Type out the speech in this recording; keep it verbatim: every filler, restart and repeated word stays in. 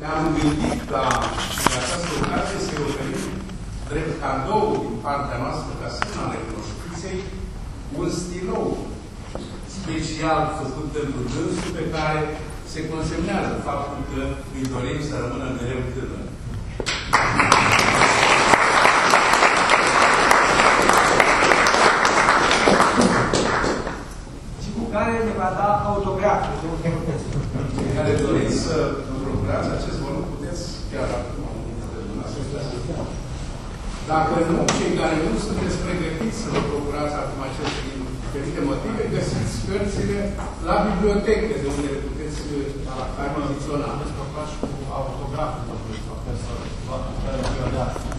ne-am gândit ca în această ocazie să-i oferim drept cadou din partea noastră ca semn al recunoștinței un stilou special făcut pentru dânsul pe care se consemnează faptul că îi dorim să rămână mereu tânăr. Și cu care ne va da autograf. Cei care doriți să procurați acest volum, puteți chiar acum. Dacă nu, cei care nu sunteți pregătiți să vă procurați acum acest din diferite motive, găsiți cărțile la bibliotecă, de unde le puteți achiziționa. Autograful, domnului profesor, care